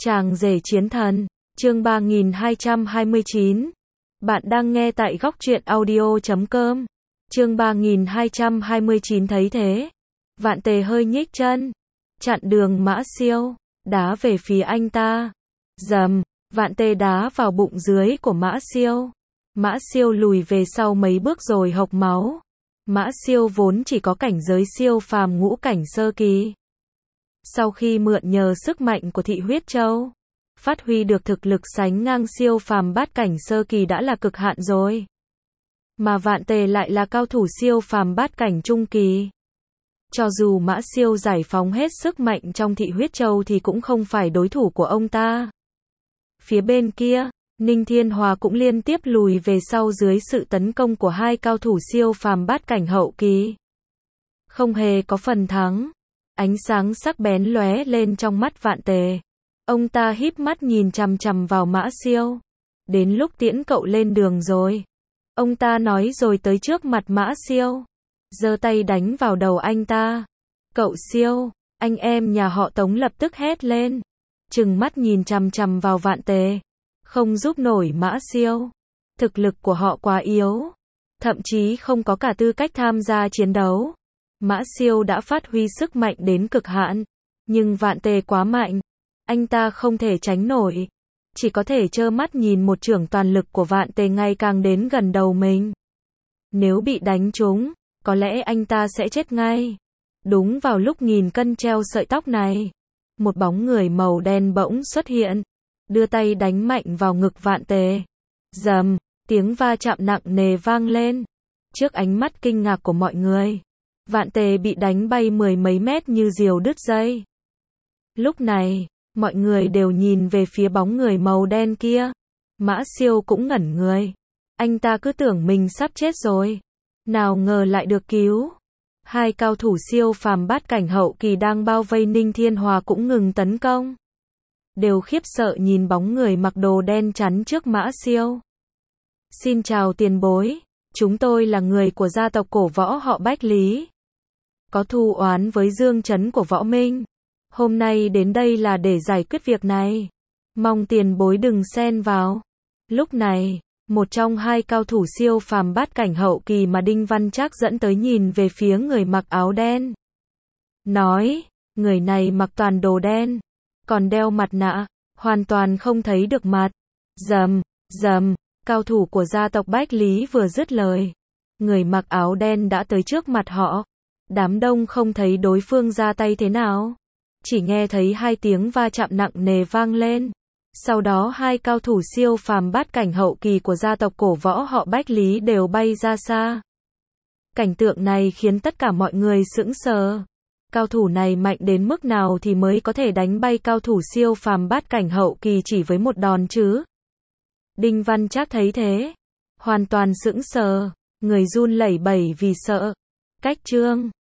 Chàng rể chiến thần, chương 3229. Bạn đang nghe tại góc truyện audio.com. Chương 3229 thấy thế. Vạn Tề hơi nhích chân, chặn đường Mã Siêu, đá về phía anh ta. Dầm, Vạn Tề đá vào bụng dưới của Mã Siêu. Mã Siêu lùi về sau mấy bước rồi hộc máu. Mã Siêu vốn chỉ có cảnh giới siêu phàm ngũ cảnh sơ kỳ. Sau khi mượn nhờ sức mạnh của Thị Huyết Châu, phát huy được thực lực sánh ngang siêu phàm bát cảnh sơ kỳ đã là cực hạn rồi. Mà Vạn Tề lại là cao thủ siêu phàm bát cảnh trung kỳ. Cho dù Mã Siêu giải phóng hết sức mạnh trong Thị Huyết Châu thì cũng không phải đối thủ của ông ta. Phía bên kia, Ninh Thiên Hòa cũng liên tiếp lùi về sau dưới sự tấn công của hai cao thủ siêu phàm bát cảnh hậu kỳ. Không hề có phần thắng. Ánh sáng sắc bén lóe lên trong mắt Vạn Tề. Ông ta híp mắt nhìn chằm chằm vào Mã Siêu. Đến lúc tiễn cậu lên đường rồi. Ông ta nói rồi tới trước mặt Mã Siêu, giơ tay đánh vào đầu anh ta. Cậu Siêu, anh em nhà họ Tống lập tức hét lên, trừng mắt nhìn chằm chằm vào Vạn Tề. Không giúp nổi Mã Siêu. Thực lực của họ quá yếu, thậm chí không có cả tư cách tham gia chiến đấu. Mã Siêu đã phát huy sức mạnh đến cực hạn, nhưng Vạn Tề quá mạnh, anh ta không thể tránh nổi, chỉ có thể trơ mắt nhìn một chưởng toàn lực của Vạn Tề ngày càng đến gần đầu mình. Nếu bị đánh trúng, có lẽ anh ta sẽ chết ngay. Đúng vào lúc nghìn cân treo sợi tóc này, một bóng người màu đen bỗng xuất hiện, đưa tay đánh mạnh vào ngực Vạn Tề. Dầm, tiếng va chạm nặng nề vang lên. Trước ánh mắt kinh ngạc của mọi người, Vạn Tề bị đánh bay mười mấy mét như diều đứt dây. Lúc này, mọi người đều nhìn về phía bóng người màu đen kia. Mã Siêu cũng ngẩn người. Anh ta cứ tưởng mình sắp chết rồi. Nào ngờ lại được cứu. Hai cao thủ siêu phàm bát cảnh hậu kỳ đang bao vây Ninh Thiên Hòa cũng ngừng tấn công. Đều khiếp sợ nhìn bóng người mặc đồ đen chắn trước Mã Siêu. Xin chào tiền bối. Chúng tôi là người của gia tộc cổ võ họ Bách Lý. Có thù oán với Dương Trấn của Võ Minh. Hôm nay đến đây là để giải quyết việc này. Mong tiền bối đừng xen vào. Lúc này, một trong hai cao thủ siêu phàm bát cảnh hậu kỳ mà Đinh Văn Trác dẫn tới nhìn về phía người mặc áo đen. Nói, người này mặc toàn đồ đen, còn đeo mặt nạ, hoàn toàn không thấy được mặt. Dầm, dầm, cao thủ của gia tộc Bách Lý vừa dứt lời, người mặc áo đen đã tới trước mặt họ. Đám đông không thấy đối phương ra tay thế nào, chỉ nghe thấy hai tiếng va chạm nặng nề vang lên. Sau đó hai cao thủ siêu phàm bát cảnh hậu kỳ của gia tộc cổ võ họ Bách Lý đều bay ra xa. Cảnh tượng này khiến tất cả mọi người sững sờ. Cao thủ này mạnh đến mức nào thì mới có thể đánh bay cao thủ siêu phàm bát cảnh hậu kỳ chỉ với một đòn chứ? Đinh Văn Trác thấy thế, hoàn toàn sững sờ, người run lẩy bẩy vì sợ. Cách chương